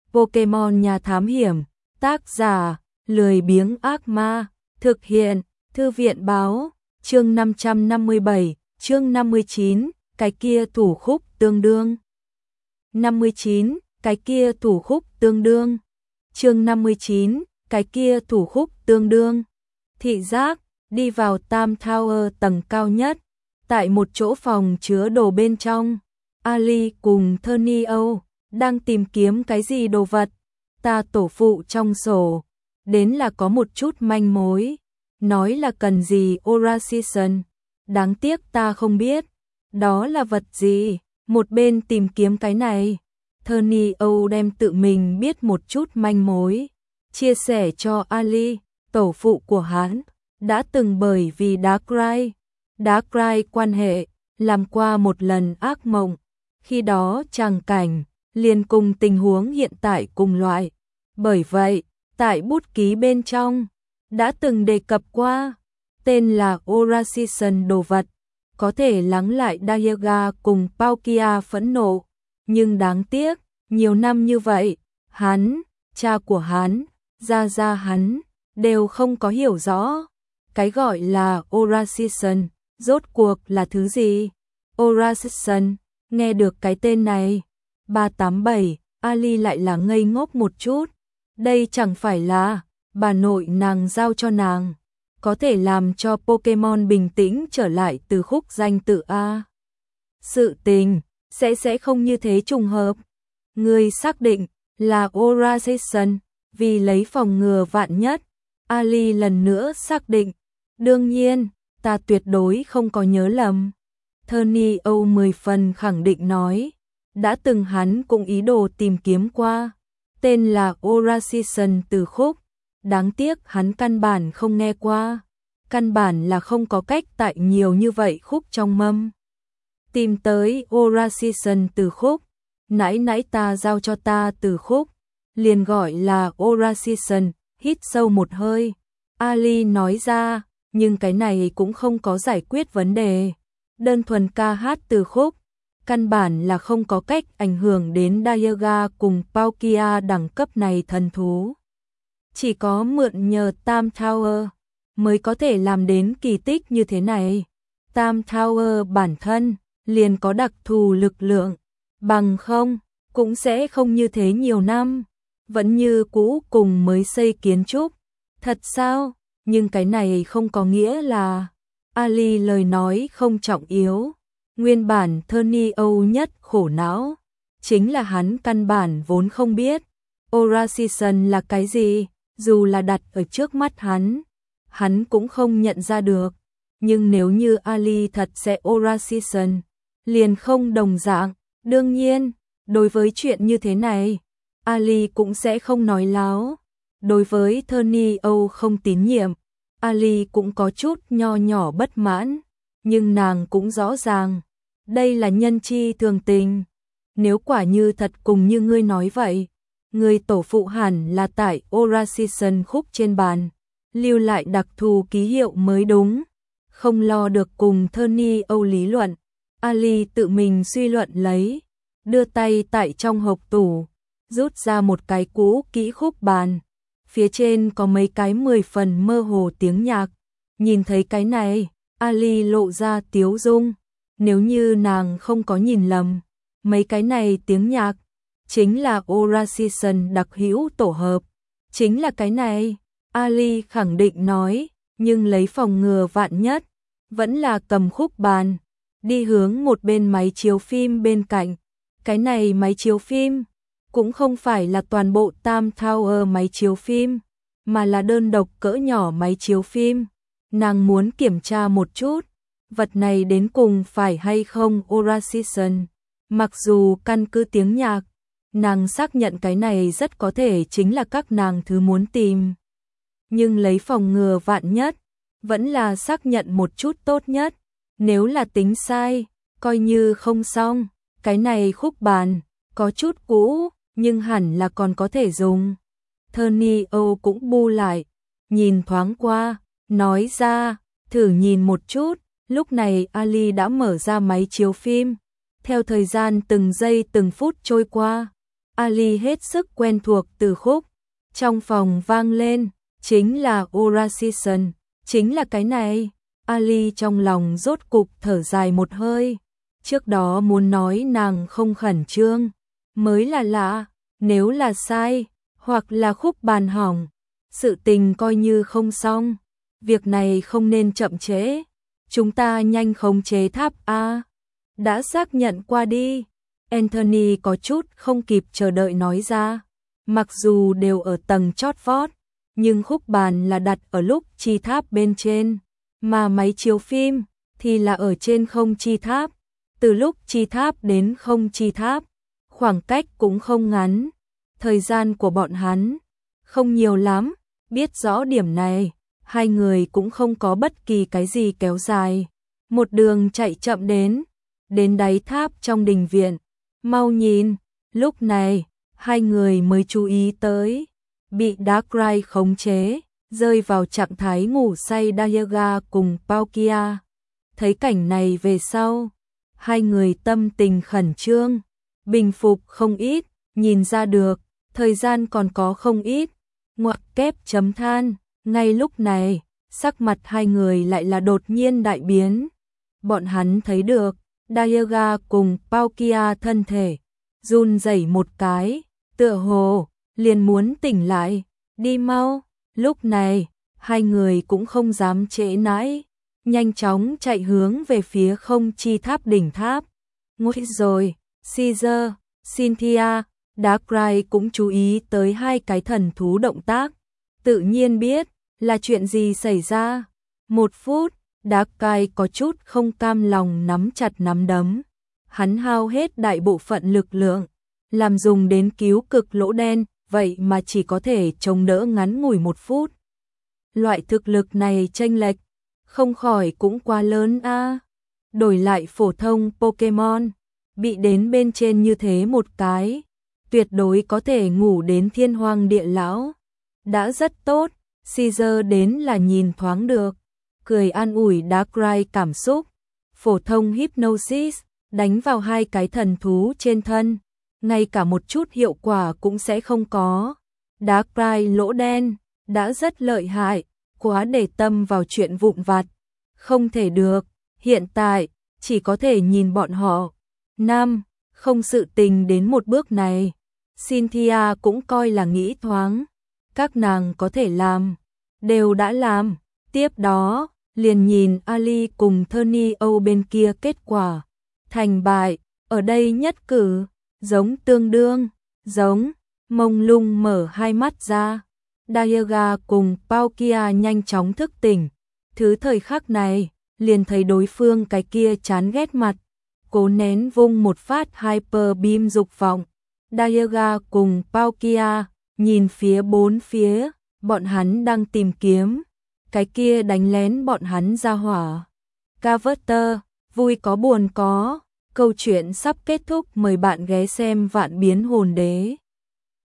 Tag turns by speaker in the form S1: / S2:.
S1: Pokemon nhà thám hiểm, tác giả, lười biếng ác ma, thực hiện, thư viện báo, chương 557, chương 59, cái kia thủ khúc tương đương. 59, cái kia thủ khúc tương đương. Chương 59, cái kia thủ khúc tương đương. Thị giác, đi vào Tam Tower tầng cao nhất, tại một chỗ phòng chứa đồ bên trong, Ali cùng Thernio đang tìm kiếm cái gì đồ vật. Ta tổ phụ trong sổ, đến là có một chút manh mối, nói là cần gì Orasition, đáng tiếc ta không biết, đó là vật gì, một bên tìm kiếm cái này. Thernio đem tự mình biết một chút manh mối, chia sẻ cho Ali, tổ phụ của hắn, đã từng bởi vì Darkrai quan hệ, làm qua một lần ác mộng, khi đó tràng cảnh liền cùng tình huống hiện tại cùng loại. Bởi vậy, tại bút ký bên trong, đã từng đề cập qua, tên là Orasition đồ vật, có thể lắng lại Dialga cùng Palkia phẫn nộ, nhưng đáng tiếc, nhiều năm như vậy, hắn, cha của hắn, gia hắn, đều không có hiểu rõ. Cái gọi là Orasition, rốt cuộc là thứ gì? Orasition, nghe được cái tên này, 387, Ali lại là ngây ngốc một chút. Đây chẳng phải là bà nội nàng giao cho nàng, có thể làm cho Pokemon bình tĩnh trở lại từ khúc danh tự A. Sự tình sẽ không như thế trùng hợp. Người xác định là Orasition, vì lấy phòng ngừa vạn nhất. Ali lần nữa xác định, đương nhiên, ta tuyệt đối không có nhớ lầm. Thernio 10 phần khẳng định nói, đã từng hắn cũng ý đồ tìm kiếm qua, tên là Orasition từ khúc, đáng tiếc hắn căn bản không nghe qua, căn bản là không có cách tại nhiều như vậy khúc trong mâm. Tìm tới Orasition từ khúc, nãy ta giao cho ta từ khúc, liền gọi là Orasition, hít sâu một hơi. Ali nói ra, nhưng cái này cũng không có giải quyết vấn đề. Đơn thuần ca hát từ khúc, căn bản là không có cách ảnh hưởng đến Dialga cùng Palkia đẳng cấp này thần thú. Chỉ có mượn nhờ Tam Tower mới có thể làm đến kỳ tích như thế này. Tam Tower bản thân liền có đặc thù lực lượng, bằng không cũng sẽ không như thế nhiều năm, vẫn như cũ cùng mới xây kiến trúc. Thật sao? Nhưng cái này không có nghĩa là Ali lời nói không trọng yếu. Nguyên bản Thernio nhất khổ não, chính là hắn căn bản vốn không biết Orasition là cái gì, dù là đặt ở trước mắt hắn cũng không nhận ra được. Nhưng nếu như Ali thật sẽ Orasition, liền không đồng dạng. Đương nhiên, đối với chuyện như thế này, Ali cũng sẽ không nói láo. Đối với Thernio không tín nhiệm, Ali cũng có chút nho nhỏ bất mãn, nhưng nàng cũng rõ ràng, đây là nhân chi thường tình. Nếu quả như thật cùng như ngươi nói vậy, người tổ phụ hẳn là tại Orasition khúc trên bàn, lưu lại đặc thù ký hiệu mới đúng. Không lo được cùng Thernio lý luận, Ali tự mình suy luận lấy, đưa tay tại trong hộp tủ, rút ra một cái cũ kỹ khúc bàn. Phía trên có mấy cái 10 phần mơ hồ tiếng nhạc. Nhìn thấy cái này, Ali lộ ra tiếu dung. Nếu như nàng không có nhìn lầm, mấy cái này tiếng nhạc chính là Orasition đặc hữu tổ hợp. Chính là cái này, Ali khẳng định nói, nhưng lấy phòng ngừa vạn nhất, vẫn là cầm khúc bàn, đi hướng một bên máy chiếu phim bên cạnh. Cái này máy chiếu phim cũng không phải là toàn bộ Tam Tower máy chiếu phim, mà là đơn độc cỡ nhỏ máy chiếu phim. Nàng muốn kiểm tra một chút, vật này đến cùng phải hay không Orasition. Mặc dù căn cứ tiếng nhạc, nàng xác nhận cái này rất có thể chính là các nàng thứ muốn tìm. Nhưng lấy phòng ngừa vạn nhất, vẫn là xác nhận một chút tốt nhất. Nếu là tính sai, coi như không xong. Cái này khúc bàn, có chút cũ, nhưng hẳn là còn có thể dùng. Thernio cũng bu lại, nhìn thoáng qua, nói ra, thử nhìn một chút. Lúc này Ali đã mở ra máy chiếu phim. Theo thời gian từng giây từng phút trôi qua, Ali hết sức quen thuộc từ khúc. Trong phòng vang lên, chính là Orasition, chính là cái này. Ali trong lòng rốt cục thở dài một hơi. Trước đó muốn nói nàng không khẩn trương, mới là lạ, nếu là sai, hoặc là khúc bàn hỏng, sự tình coi như không xong. Việc này không nên chậm trễ, chúng ta nhanh khống chế tháp A. Đã xác nhận qua đi. Anthony có chút không kịp chờ đợi nói ra. Mặc dù đều ở tầng chót vót, nhưng khúc bàn là đặt ở lúc chi tháp bên trên, mà máy chiếu phim thì là ở trên không chi tháp. Từ lúc chi tháp đến không chi tháp, khoảng cách cũng không ngắn. Thời gian của bọn hắn không nhiều lắm, biết rõ điểm này, hai người cũng không có bất kỳ cái gì kéo dài. Một đường chạy chậm đến đáy tháp trong đình viện. Mau nhìn, lúc này, hai người mới chú ý tới, bị Darkrai khống chế, rơi vào trạng thái ngủ say Dialga cùng Palkia. Thấy cảnh này về sau, hai người tâm tình khẩn trương, bình phục không ít, nhìn ra được, thời gian còn có không ít, ngoặc kép chấm than. Ngay lúc này, sắc mặt hai người lại là đột nhiên đại biến. Bọn hắn thấy được, Dialga cùng Palkia thân thể run rẩy một cái, tựa hồ liền muốn tỉnh lại, đi mau. Lúc này, hai người cũng không dám trễ nãi, nhanh chóng chạy hướng về phía không chi tháp đỉnh tháp. Ngồi rồi, Caesar, Cynthia, Darkrai cũng chú ý tới hai cái thần thú động tác, tự nhiên biết là chuyện gì xảy ra. 1 phút, Darkrai có chút không cam lòng nắm chặt nắm đấm. Hắn hao hết đại bộ phận lực lượng, làm dùng đến cứu cực lỗ đen, vậy mà chỉ có thể chống đỡ ngắn ngủi 1 phút. Loại thực lực này chênh lệch, không khỏi cũng quá lớn a. Đổi lại phổ thông Pokemon, bị đến bên trên như thế một cái, tuyệt đối có thể ngủ đến thiên hoang địa lão. Đã rất tốt, Caesar đến là nhìn thoáng được, cười an ủi Darkrai cảm xúc. Phổ thông Hypnosis, đánh vào hai cái thần thú trên thân, ngay cả một chút hiệu quả cũng sẽ không có. Darkrai lỗ đen, đã rất lợi hại, quá để tâm vào chuyện vụn vặt. Không thể được, hiện tại, chỉ có thể nhìn bọn họ. Không sự tình đến một bước này. Cynthia cũng coi là nghĩ thoáng. Các nàng có thể làm, đều đã làm. Tiếp đó, liền nhìn Ali cùng Tony Âu bên kia kết quả. Thành bại, ở đây nhất cử, giống tương đương, giống, mông lung mở hai mắt ra. Dialga cùng Palkia nhanh chóng thức tỉnh. Thứ thời khắc này, liền thấy đối phương cái kia chán ghét mặt, cố nén vung một phát Hyper Beam dục vọng. Dialga cùng Palkia nhìn phía bốn phía, bọn hắn đang tìm kiếm cái kia đánh lén bọn hắn ra hỏa. Carver, vui có buồn có, câu chuyện sắp kết thúc, mời bạn ghé xem Vạn Biến Hồn Đế.